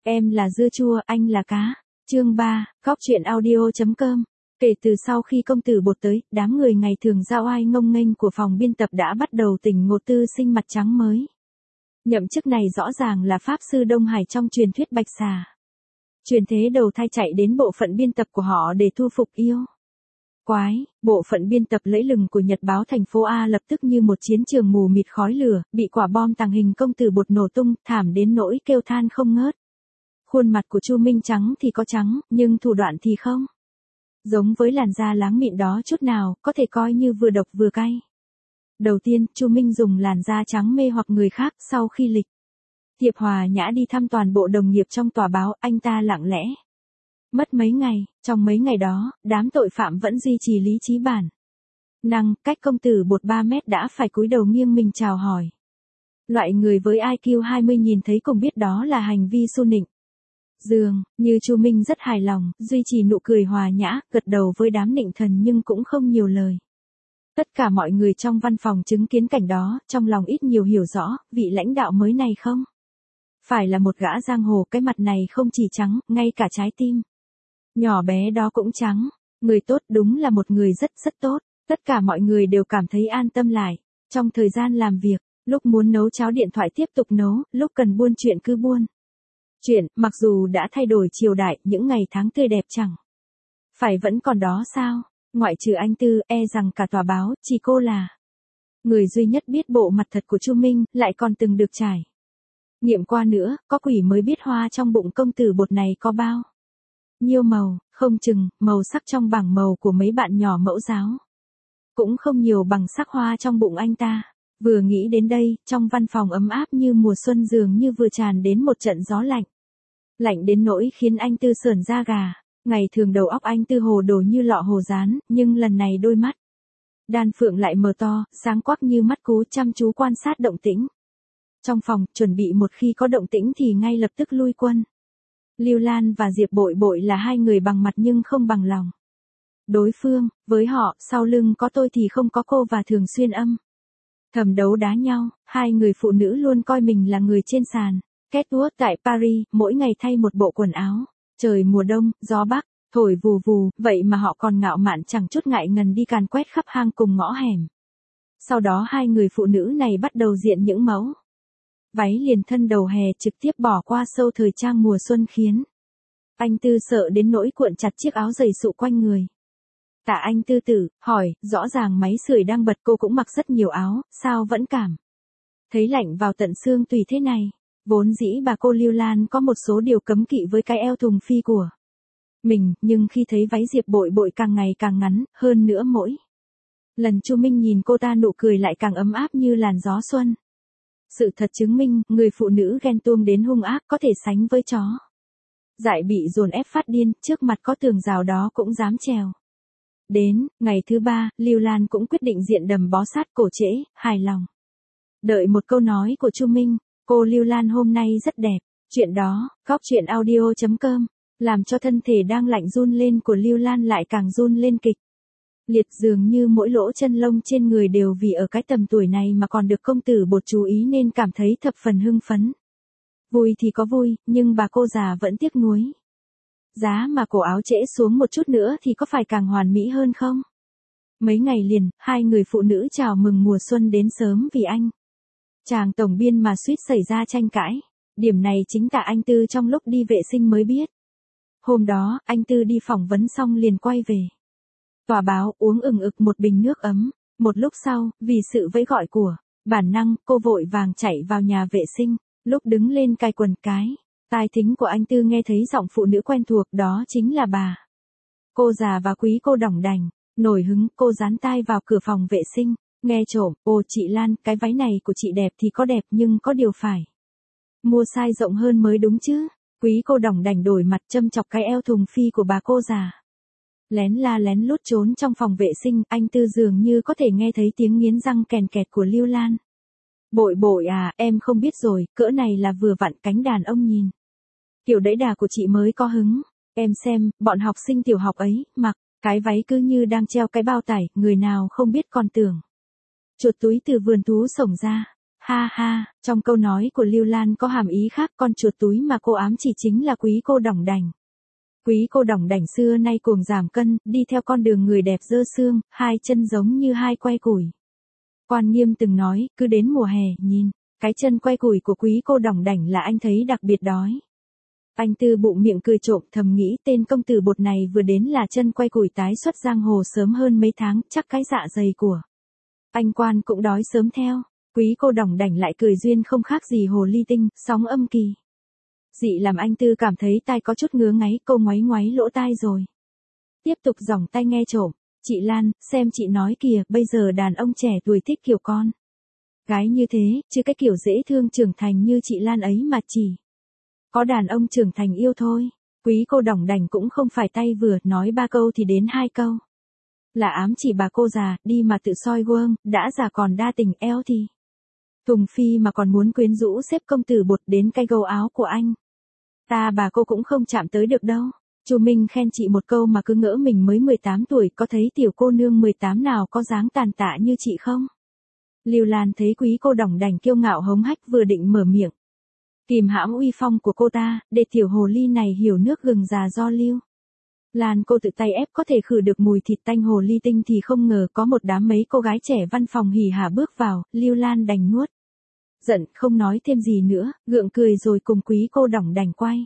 Em là dưa chua, anh là cá. Chương 3, Góc truyện audio.com. Kể từ sau khi công tử Bột tới, đám người ngày thường giao oai ngông nghênh của phòng biên tập đã bắt đầu tỉnh ngộ tư sinh mặt trắng mới. Nhậm chức này rõ ràng là Pháp sư Đông Hải trong truyền thuyết Bạch Xà. Truyền thế đầu thai chạy đến bộ phận biên tập của họ để thu phục yêu quái. Bộ phận biên tập lẫy lừng của Nhật báo thành phố A lập tức như một chiến trường mù mịt khói lửa, bị quả bom tàng hình công tử Bột nổ tung, thảm đến nỗi kêu than không ngớt. Khuôn mặt của Chu Minh trắng thì có trắng, nhưng thủ đoạn thì không giống với làn da láng mịn đó chút nào, có thể coi như vừa độc vừa cay. Đầu tiên, Chu Minh dùng làn da trắng mê hoặc người khác. Sau khi lịch thiệp hòa nhã đi thăm toàn bộ đồng nghiệp trong tòa báo, anh ta lặng lẽ mất mấy ngày. Trong mấy ngày đó, đám tội phạm vẫn duy trì lý trí bản năng, cách công tử Bột 3 mét đã phải cúi đầu nghiêng mình chào hỏi. Loại người với IQ 20 nhìn thấy cũng biết đó là hành vi xu nịnh. Dường như Chu Minh rất hài lòng, duy trì nụ cười hòa nhã, gật đầu với đám nịnh thần nhưng cũng không nhiều lời. Tất cả mọi người trong văn phòng chứng kiến cảnh đó, trong lòng ít nhiều hiểu rõ, vị lãnh đạo mới này không phải là một gã giang hồ, cái mặt này không chỉ trắng, ngay cả trái tim nhỏ bé đó cũng trắng. Người tốt, đúng là một người rất tốt. Tất cả mọi người đều cảm thấy an tâm lại. Trong thời gian làm việc, lúc muốn nấu cháo điện thoại tiếp tục nấu, lúc cần buôn chuyện cứ buôn chuyện. Mặc dù đã thay đổi triều đại, những ngày tháng tươi đẹp chẳng phải vẫn còn đó sao? Ngoại trừ anh Tư, rằng cả tòa báo, chỉ cô là người duy nhất biết bộ mặt thật của Chu Minh, lại còn từng được trải nghiệm qua nữa. Có quỷ mới biết hoa trong bụng công tử Bột này có bao nhiêu màu, không chừng màu sắc trong bảng màu của mấy bạn nhỏ mẫu giáo cũng không nhiều bằng sắc hoa trong bụng anh ta. Vừa nghĩ đến đây, trong văn phòng ấm áp như mùa xuân dường như vừa tràn đến một trận gió lạnh. Lạnh đến nỗi khiến anh Tư sởn da gà. Ngày thường đầu óc anh Tư hồ đồ như lọ hồ dán, nhưng lần này đôi mắt đan phượng lại mở to, sáng quắc như mắt cú, chăm chú quan sát động tĩnh trong phòng, chuẩn bị một khi có động tĩnh thì ngay lập tức lui quân. Lưu Lan và Diệp Bội Bội là hai người bằng mặt nhưng không bằng lòng đối phương. Với họ, sau lưng có tôi thì không có cô, và thường xuyên âm thầm đấu đá nhau. Hai người phụ nữ luôn coi mình là người trên sàn catwalk tại Paris, mỗi ngày thay một bộ quần áo. Trời mùa đông, gió bắc thổi vù vù, vậy mà họ còn ngạo mạn chẳng chút ngại ngần đi càn quét khắp hang cùng ngõ hẻm. Sau đó hai người phụ nữ này bắt đầu diện những mẫu váy liền thân đầu hè, trực tiếp bỏ qua sâu thời trang mùa xuân, khiến anh Tư sợ đến nỗi cuộn chặt chiếc áo dày sụ quanh người. Tạ Anh Tư tử hỏi, rõ ràng máy sưởi đang bật, cô cũng mặc rất nhiều áo, sao vẫn cảm thấy lạnh vào tận xương tùy thế này? Vốn dĩ bà cô Lưu Lan có một số điều cấm kỵ với cái eo thùng phi của mình, nhưng khi thấy váy Diệp Bội Bội càng ngày càng ngắn, hơn nữa mỗi lần Chu Minh nhìn cô ta nụ cười lại càng ấm áp như làn gió xuân. Sự thật chứng minh, người phụ nữ ghen tuông đến hung ác có thể sánh với chó dại bị dồn ép phát điên, trước mặt có tường rào đó cũng dám trèo. Đến ngày thứ 3, Lưu Lan cũng quyết định diện đầm bó sát cổ trễ, hài lòng đợi một câu nói của Chu Minh. Cô Lưu Lan hôm nay rất đẹp. Chuyện đó, Góc truyện audio.com, làm cho thân thể đang lạnh run lên của Lưu Lan lại càng run lên kịch liệt, dường như mỗi lỗ chân lông trên người đều vì ở cái tầm tuổi này mà còn được công tử Bột chú ý nên cảm thấy thập phần hưng phấn. Vui thì có vui, nhưng bà cô già vẫn tiếc nuối. Giá mà cổ áo trễ xuống một chút nữa thì có phải càng hoàn mỹ hơn không? Mấy ngày liền, hai người phụ nữ chào mừng mùa xuân đến sớm vì anh chàng tổng biên mà suýt xảy ra tranh cãi. Điểm này chính Tạ Anh Tư trong lúc đi vệ sinh mới biết. Hôm đó, anh Tư đi phỏng vấn xong liền quay về tòa báo, uống ừng ực một bình nước ấm. Một lúc sau, vì sự vẫy gọi của bản năng, cô vội vàng chạy vào nhà vệ sinh. Lúc đứng lên cài quần cái, tai thính của anh Tư nghe thấy giọng phụ nữ quen thuộc, đó chính là bà cô già và quý cô đỏng đành. Nổi hứng, cô dán tai vào cửa phòng vệ sinh, nghe trộm. Ồ chị Lan, cái váy này của chị đẹp thì có đẹp nhưng có điều phải mua size rộng hơn mới đúng chứ. Quý cô đỏng đành đổi mặt châm chọc cái eo thùng phi của bà cô già. Lén la lén lút trốn trong phòng vệ sinh, anh Tư dường như có thể nghe thấy tiếng nghiến răng kèn kẹt của Lưu Lan. Bội Bội à, em không biết rồi, cỡ này là vừa vặn, cánh đàn ông nhìn kiểu đẫy đà của chị mới có hứng. Em xem, bọn học sinh tiểu học ấy, mặc cái váy cứ như đang treo cái bao tải, người nào không biết còn tưởng chuột túi từ vườn thú sổng ra. Ha ha, trong câu nói của Lưu Lan có hàm ý khác, con chuột túi mà cô ám chỉ chính là quý cô Đỏng Đảnh. Quý cô Đỏng Đảnh xưa nay cuồng giảm cân, đi theo con đường người đẹp dơ xương, hai chân giống như hai que củi. Quan Nghiêm từng nói, cứ đến mùa hè, nhìn, cái chân que củi của quý cô Đỏng Đảnh là anh thấy đặc biệt đói. Anh Tư bụng miệng cười trộm, thầm nghĩ tên công tử bột này vừa đến là chân que củi tái xuất giang hồ sớm hơn mấy tháng, chắc cái dạ dày của anh Quan cũng đói sớm theo. Quý cô Đỏng Đảnh lại cười duyên không khác gì hồ ly tinh, sóng âm kỳ. Dị làm anh Tư cảm thấy tai có chút ngứa ngáy, cô ngoáy ngoáy lỗ tai rồi. Tiếp tục giỏng tai nghe trộm, chị Lan, xem chị nói kìa, bây giờ đàn ông trẻ tuổi thích kiểu con gái như thế, chứ cái kiểu dễ thương trưởng thành như chị Lan ấy mà chỉ có đàn ông trưởng thành yêu thôi. Quý cô Đỏng Đảnh cũng không phải tay vừa, nói 3 câu thì đến 2 câu. Là ám chỉ bà cô già, đi mà tự soi gương, đã già còn đa tình eo thì Tùng Phi mà còn muốn quyến rũ xếp công tử bột đến cái gấu áo của anh. Ta bà cô cũng không chạm tới được đâu. Chu Minh khen chị một câu mà cứ ngỡ mình mới 18 tuổi, có thấy tiểu cô nương 18 nào có dáng tàn tạ như chị không? Lưu Lan thấy quý cô Đỏng Đảnh kiêu ngạo hống hách vừa định mở miệng kìm hãm uy phong của cô ta, để tiểu hồ ly này hiểu nước gừng già do Lưu Lan cô tự tay ép có thể khử được mùi thịt tanh hồ ly tinh thì không ngờ có một đám mấy cô gái trẻ văn phòng hỉ hả bước vào, Lưu Lan đành nuốt giận, không nói thêm gì nữa, gượng cười rồi cùng quý cô Đỏng Đảnh quay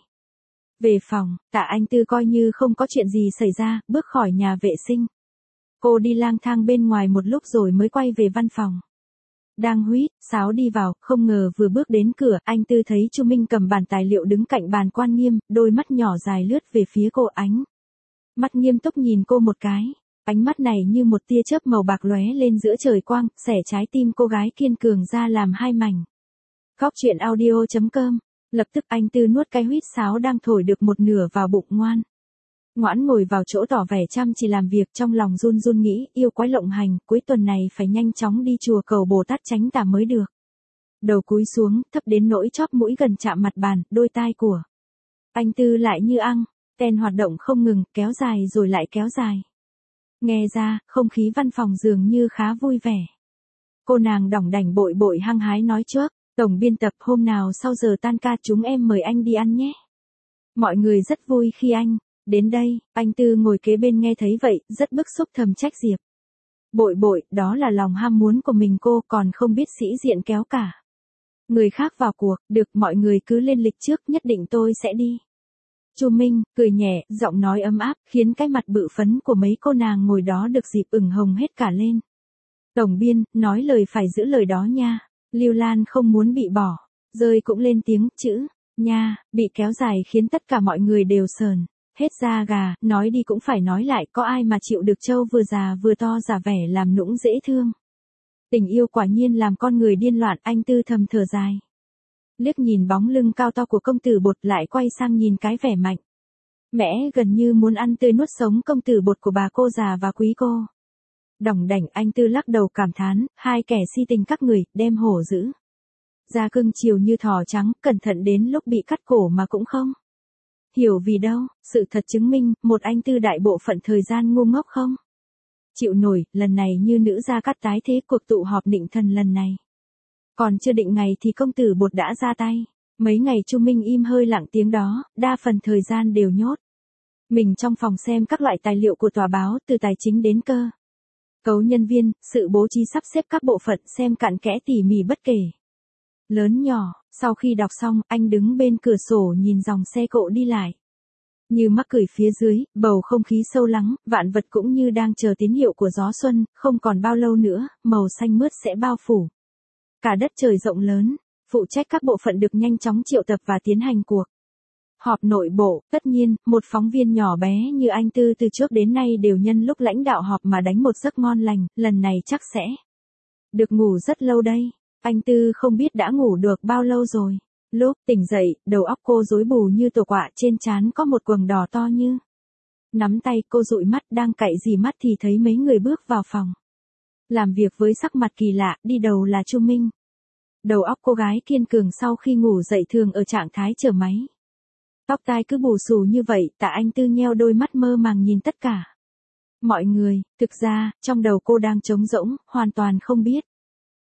về phòng. Tạ Anh Tư coi như không có chuyện gì xảy ra, bước khỏi nhà vệ sinh. Cô đi lang thang bên ngoài một lúc rồi mới quay về văn phòng. Đang huýt sáo đi vào, không ngờ vừa bước đến cửa, anh Tư thấy Chu Minh cầm bản tài liệu đứng cạnh bàn Quan Nghiêm, đôi mắt nhỏ dài lướt về phía cô, ánh mắt nghiêm túc nhìn cô một cái. Ánh mắt này như một tia chớp màu bạc lóe lên giữa trời quang, xẻ trái tim cô gái kiên cường ra làm hai mảnh. Góc truyện audio.com. Lập tức anh Tư nuốt cái huýt sáo đang thổi được một nửa vào bụng, ngoãn ngồi vào chỗ tỏ vẻ chăm chỉ làm việc, trong lòng run run nghĩ, yêu quái lộng hành, cuối tuần này phải nhanh chóng đi chùa cầu Bồ Tát tránh tà mới được. Đầu cúi xuống, thấp đến nỗi chóp mũi gần chạm mặt bàn, đôi tai của anh Tư lại như ăng ten hoạt động không ngừng, kéo dài rồi lại kéo dài. Nghe ra, không khí văn phòng dường như khá vui vẻ. Cô nàng Đỏng Đảnh bội bội hăng hái nói trước, tổng biên tập, hôm nào sau giờ tan ca chúng em mời anh đi ăn nhé. Mọi người rất vui khi anh đến đây. Anh Tư ngồi kế bên nghe thấy vậy, rất bức xúc thầm trách Diệp bội bội, đó là lòng ham muốn của mình, cô còn không biết sĩ diện kéo cả người khác vào cuộc. Được, mọi người cứ lên lịch trước, nhất định tôi sẽ đi. Chu Minh cười nhẹ, giọng nói ấm áp, khiến cái mặt bự phấn của mấy cô nàng ngồi đó được dịp ửng hồng hết cả lên. Tổng biên, nói lời phải giữ lời đó nha. Lưu Lan không muốn bị bỏ rơi cũng lên tiếng, chữ nha bị kéo dài khiến tất cả mọi người đều sờn hết da gà, nói đi cũng phải nói lại, có ai mà chịu được trâu vừa già vừa to giả vẻ làm nũng dễ thương. Tình yêu quả nhiên làm con người điên loạn, anh Tư thầm thở dài. Liếc nhìn bóng lưng cao to của công tử bột, lại quay sang nhìn cái vẻ mạnh mẽ gần như muốn ăn tươi nuốt sống công tử bột của bà cô già và quý cô Đỏng Đảnh. Anh Tư lắc đầu cảm thán, hai kẻ si tình các người, đem hổ dữ da cưng chiều như thỏ trắng, cẩn thận đến lúc bị cắt cổ mà cũng không hiểu vì đâu. Sự thật chứng minh, một anh Tư đại bộ phận thời gian ngu ngốc không chịu nổi. Lần này như nữ gia cắt tái thế, cuộc tụ họp định thần lần này còn chưa định ngày thì công tử bột đã ra tay. Mấy ngày Chu Minh im hơi lặng tiếng đó, đa phần thời gian đều nhốt mình trong phòng xem các loại tài liệu của tòa báo, từ tài chính đến cơ cấu nhân viên, sự bố trí sắp xếp các bộ phận, xem cặn kẽ tỉ mỉ bất kể lớn nhỏ. Sau khi đọc xong, anh đứng bên cửa sổ nhìn dòng xe cộ đi lại như mắc cười phía dưới, bầu không khí sâu lắng, vạn vật cũng như đang chờ tín hiệu của gió xuân. Không còn bao lâu nữa, màu xanh mướt sẽ bao phủ cả đất trời rộng lớn. Phụ trách các bộ phận được nhanh chóng triệu tập và tiến hành cuộc họp nội bộ. Tất nhiên, một phóng viên nhỏ bé như anh Tư từ trước đến nay đều nhân lúc lãnh đạo họp mà đánh một giấc ngon lành, lần này chắc sẽ được ngủ rất lâu đây. Anh Tư không biết đã ngủ được bao lâu rồi. Lúc tỉnh dậy, đầu óc cô rối bù như tổ quạ, trên trán có một quầng đỏ to như nắm tay. Cô dụi mắt đang cạy dì mắt thì thấy mấy người bước vào phòng làm việc với sắc mặt kỳ lạ, đi đầu là Chu Minh. Đầu óc cô gái kiên cường sau khi ngủ dậy thường ở trạng thái chờ máy. Tóc tai cứ bù xù như vậy. Tạ Anh Tư nheo đôi mắt mơ màng nhìn tất cả mọi người. Thực ra, trong đầu cô đang trống rỗng, hoàn toàn không biết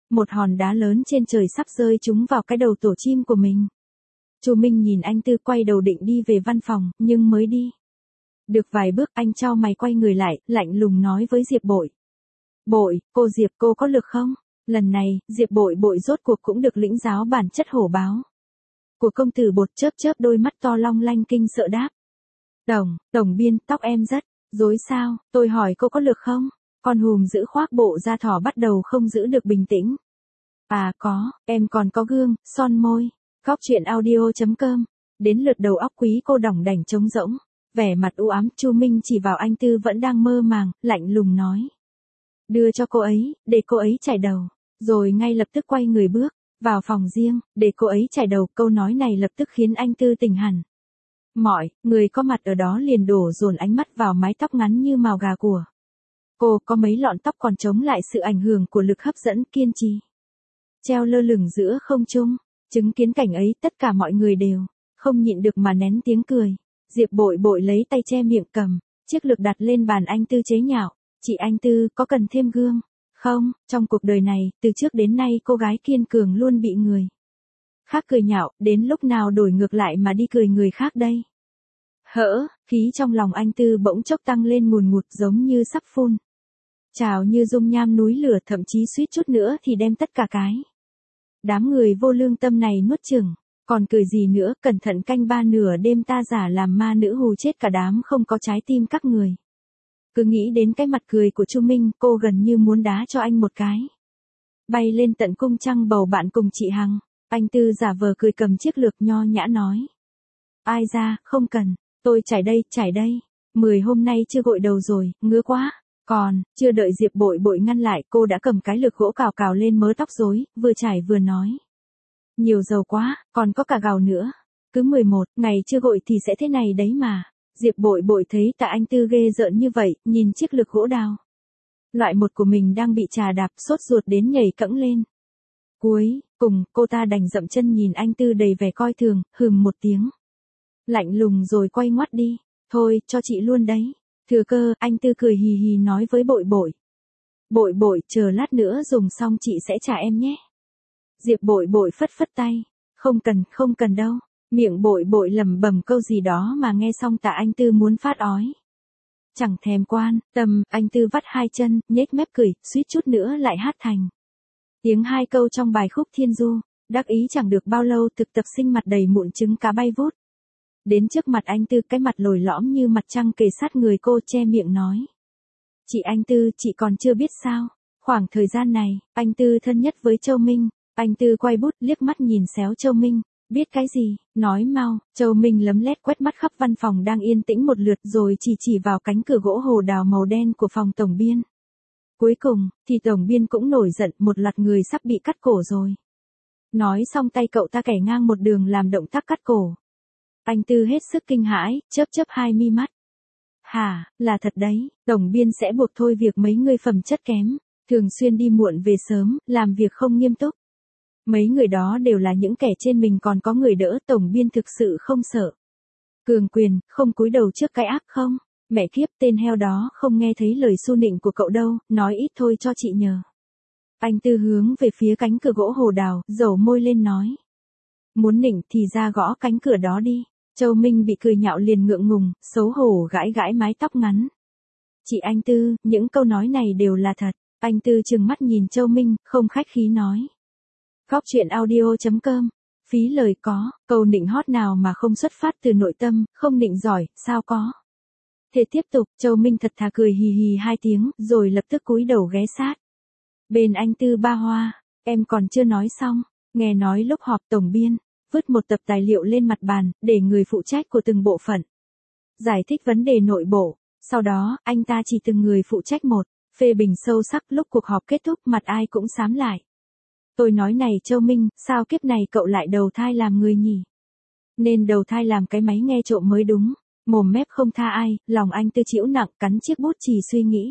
Một hòn đá lớn trên trời sắp rơi trúng vào cái đầu tổ chim của mình. Chu Minh nhìn anh Tư quay đầu định đi về văn phòng, nhưng mới đi được vài bước anh chau mày quay người lại, lạnh lùng nói với Diệp Bội. Bội, cô Diệp cô có lực không? Lần này, Diệp Bội Bội rốt cuộc cũng được lĩnh giáo bản chất hổ báo của công tử Bột, chớp chớp đôi mắt to long lanh kinh sợ đáp. Tổng biên, tóc em rất rối sao, tôi hỏi cô có lực không? Con hùm giữ khoác bộ da thỏ bắt đầu không giữ được bình tĩnh. À có, em còn có gương, son môi. Góc truyện audio.com. Đến lượt đầu óc quý cô đỏng đảnh trống rỗng. Vẻ mặt u ám, Chu Minh chỉ vào anh Tư vẫn đang mơ màng, lạnh lùng nói. Đưa cho cô ấy, để cô ấy chải đầu. Rồi ngay lập tức quay người bước vào phòng riêng, để cô ấy chải đầu. Câu nói này lập tức khiến anh Tư tỉnh hẳn. Mọi người có mặt ở đó liền đổ dồn ánh mắt vào mái tóc ngắn như mào gà của cô, có mấy lọn tóc còn chống lại sự ảnh hưởng của lực hấp dẫn kiên trì treo lơ lửng giữa không trung. Chứng kiến cảnh ấy, tất cả mọi người đều không nhịn được mà nén tiếng cười. Diệp Bội Bội lấy tay che miệng, cầm chiếc lược đặt lên bàn. Anh Tư chế nhạo. Chị anh Tư, có cần thêm gương không? Trong cuộc đời này, từ trước đến nay cô gái kiên cường luôn bị người khác cười nhạo, đến lúc nào đổi ngược lại mà đi cười người khác đây? Khí trong lòng anh Tư bỗng chốc tăng lên ngùn ngụt giống như sắp phun trào như dung nham núi lửa, thậm chí suýt chút nữa thì đem tất cả cái đám người vô lương tâm này nuốt chửng. Còn cười gì nữa, cẩn thận canh ba nửa đêm ta giả làm ma nữ hù chết cả đám không có trái tim các người. Cứ nghĩ đến cái mặt cười của Chu Minh, cô gần như muốn đá cho anh một cái. Bay lên tận cung trăng bầu bạn cùng chị Hằng. Anh Tư giả vờ cười cầm chiếc lược nho nhã nói. Ai ra, không cần, tôi chải đây. 10 hôm nay chưa gội đầu rồi, ngứa quá. Còn, chưa đợi Diệp Bội Bội ngăn lại, cô đã cầm cái lược gỗ cào cào lên mớ tóc rối, vừa chải vừa nói. Nhiều dầu quá, còn có cả gào nữa. Cứ 11 ngày chưa gội thì sẽ thế này đấy mà. Diệp Bội Bội thấy tạ anh Tư ghê rợn như vậy, nhìn chiếc lược gỗ đào loại một của mình đang bị trà đạp, sốt ruột đến nhảy cẫng lên. Cuối cùng, cô ta đành dậm chân nhìn anh Tư đầy vẻ coi thường, hừm một tiếng lạnh lùng rồi quay ngoắt đi. Thôi, cho chị luôn đấy. Thừa cơ, anh Tư cười hì hì nói với Bội Bội. Bội Bội, chờ lát nữa dùng xong chị sẽ trả em nhé. Diệp Bội Bội phất phất tay. Không cần đâu. Miệng Bội Bội lẩm bẩm câu gì đó mà nghe xong tạ anh Tư muốn phát ói. Chẳng thèm quan tâm, anh Tư vắt hai chân, nhếch mép cười, suýt chút nữa lại hát thành tiếng hai câu trong bài khúc Thiên Du. Đắc ý chẳng được bao lâu, thực tập sinh mặt đầy mụn trứng cá bay vút đến trước mặt anh Tư, cái mặt lồi lõm như mặt trăng kề sát người cô, che miệng nói. Chị anh Tư, chị còn chưa biết sao? Khoảng thời gian này, anh Tư thân nhất với Châu Minh. Anh Tư quay bút, liếc mắt nhìn xéo Châu Minh. Biết cái gì? Nói mau. Châu Minh lấm lét quét mắt khắp văn phòng đang yên tĩnh một lượt rồi chỉ vào cánh cửa gỗ hồ đào màu đen của phòng tổng biên. Cuối cùng, thì tổng biên cũng nổi giận, một loạt người sắp bị cắt cổ rồi. Nói xong tay cậu ta kẻ ngang một đường làm động tác cắt cổ. Anh Tư hết sức kinh hãi, chớp hai mi mắt. Hả, là thật đấy, tổng biên sẽ buộc thôi việc mấy người phẩm chất kém, thường xuyên đi muộn về sớm, làm việc không nghiêm túc. Mấy người đó đều là những kẻ trên mình còn có người đỡ, tổng biên thực sự không sợ cường quyền, không cúi đầu trước cái ác không? Mẹ kiếp, tên heo đó không nghe thấy lời xu nịnh của cậu đâu, nói ít thôi cho chị nhờ. Anh Tư hướng về phía cánh cửa gỗ hồ đào, dầu môi lên nói. Muốn nịnh thì ra gõ cánh cửa đó đi. Châu Minh bị cười nhạo liền ngượng ngùng, xấu hổ gãi mái tóc ngắn. Chị anh Tư, những câu nói này đều là thật. Anh Tư trừng mắt nhìn Châu Minh, không khách khí nói. Góc truyện audio.com. Phí lời có, câu nịnh hót nào mà không xuất phát từ nội tâm, không nịnh giỏi, sao có. Thế tiếp tục, Châu Minh thật thà cười hì hì hai tiếng, rồi lập tức cúi đầu ghé sát bên anh Tư Ba Hoa. Em còn chưa nói xong, nghe nói lúc họp tổng biên, vứt một tập tài liệu lên mặt bàn, để người phụ trách của từng bộ phận giải thích vấn đề nội bộ. Sau đó, anh ta chỉ từng người phụ trách một, phê bình sâu sắc. Lúc cuộc họp kết thúc, mặt ai cũng xám lại. Tôi nói này Châu Minh, sao kiếp này cậu lại đầu thai làm người nhỉ? Nên đầu thai làm cái máy nghe trộm mới đúng. Mồm mép không tha ai, lòng anh Tư chịu nặng, cắn chiếc bút chì suy nghĩ.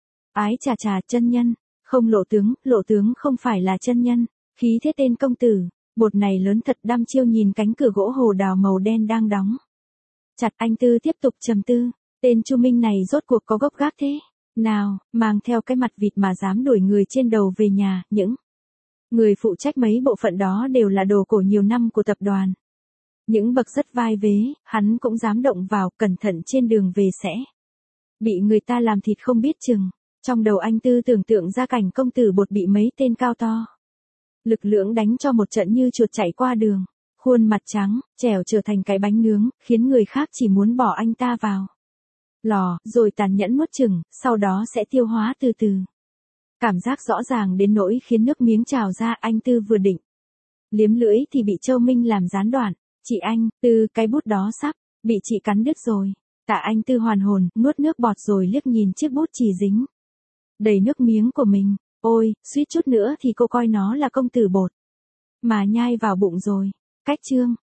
Ái chà, chân nhân, không lộ tướng không phải là chân nhân, khí thế tên công tử. Bột này lớn thật, đăm chiêu nhìn cánh cửa gỗ hồ đào màu đen đang đóng chặt. Anh Tư tiếp tục trầm tư, tên Chu Minh này rốt cuộc có gốc gác thế nào, mang theo cái mặt vịt mà dám đuổi người trên đầu về nhà. Những Người phụ trách mấy bộ phận đó đều là đồ cổ nhiều năm của tập đoàn. Những bậc rất vai vế, hắn cũng dám động vào, cẩn thận trên đường về sẽ bị người ta làm thịt không biết chừng. Trong đầu anh Tư tưởng tượng ra cảnh công tử Bột bị mấy tên cao to lực lưỡng đánh cho một trận như chuột chạy qua đường, khuôn mặt trắng, trẻo trở thành cái bánh nướng, khiến người khác chỉ muốn bỏ anh ta vào lò, rồi tàn nhẫn nuốt chửng, sau đó sẽ tiêu hóa từ từ. Cảm giác rõ ràng đến nỗi khiến nước miếng trào ra. Anh Tư vừa định liếm lưỡi thì bị Châu Minh làm gián đoạn. Chị anh, Tư, cái bút đó sắp bị chị cắn đứt rồi. Tạ Anh Tư hoàn hồn, nuốt nước bọt rồi liếc nhìn chiếc bút chì dính đầy nước miếng của mình. Ôi, suýt chút nữa thì cô coi nó là công tử Bột mà nhai vào bụng rồi. Cách chương